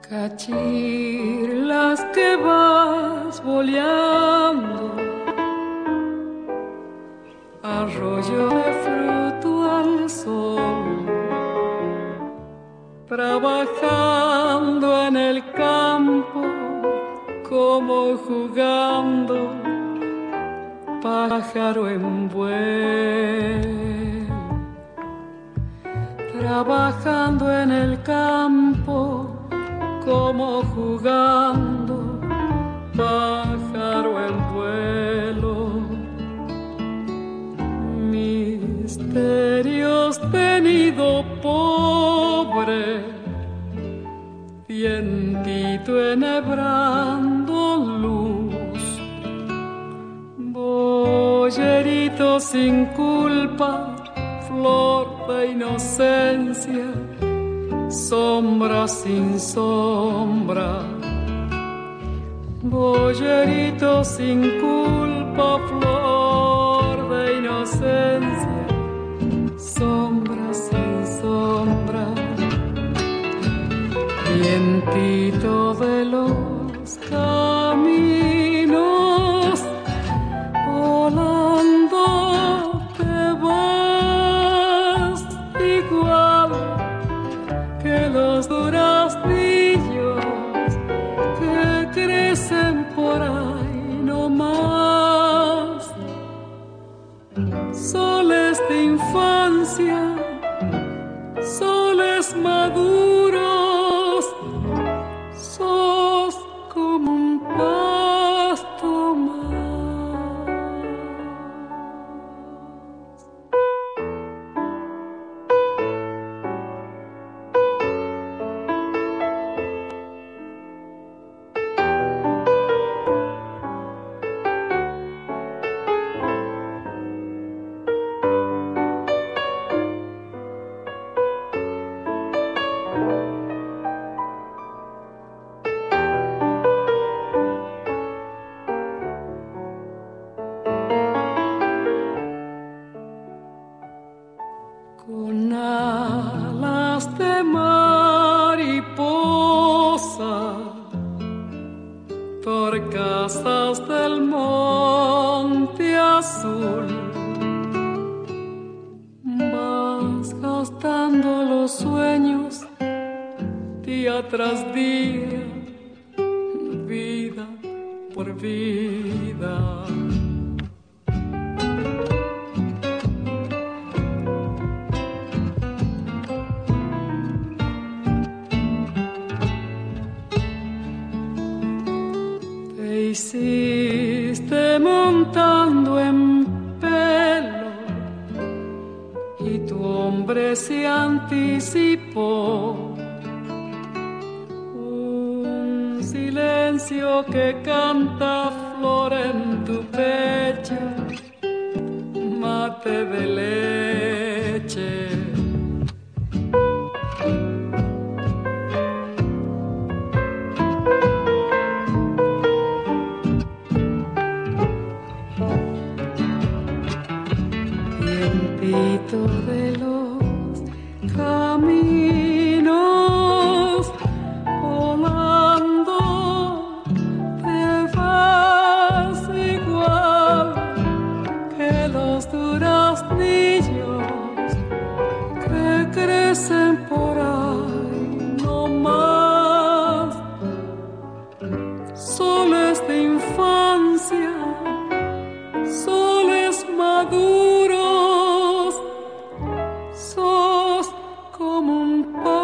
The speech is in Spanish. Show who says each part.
Speaker 1: Cachirlas que vas boleando, arroyo de fruto al sol, trabajando en el campo como jugando, pájaro en vuelo, trabajando en el campo como jugando, pájaro en vuelo. Misterios tenido pobre, vientito enhebrando luz, boyerito sin culpa, flor de inocencia, sombra sin sombra, boyerito sin culpa, flor de inocencia, sombra sin sombra, vientito de los caminos, volando te vas igual que los duraznillos que crecen por ahí no más. Soles de infancia, soles maduros, sos como un pasto más. Con alas de mariposa, torcasas del monte azul, vas gastando los sueños día tras día, vida por vida. Hiciste montando en pelo y tu hombre se anticipó. Un silencio que canta flor en tu pecho, mate de leche. De los caminos, volando te vas igual que los duraznillos que crecen por ahí no más. Soles de infancia, soles maduros, sos como un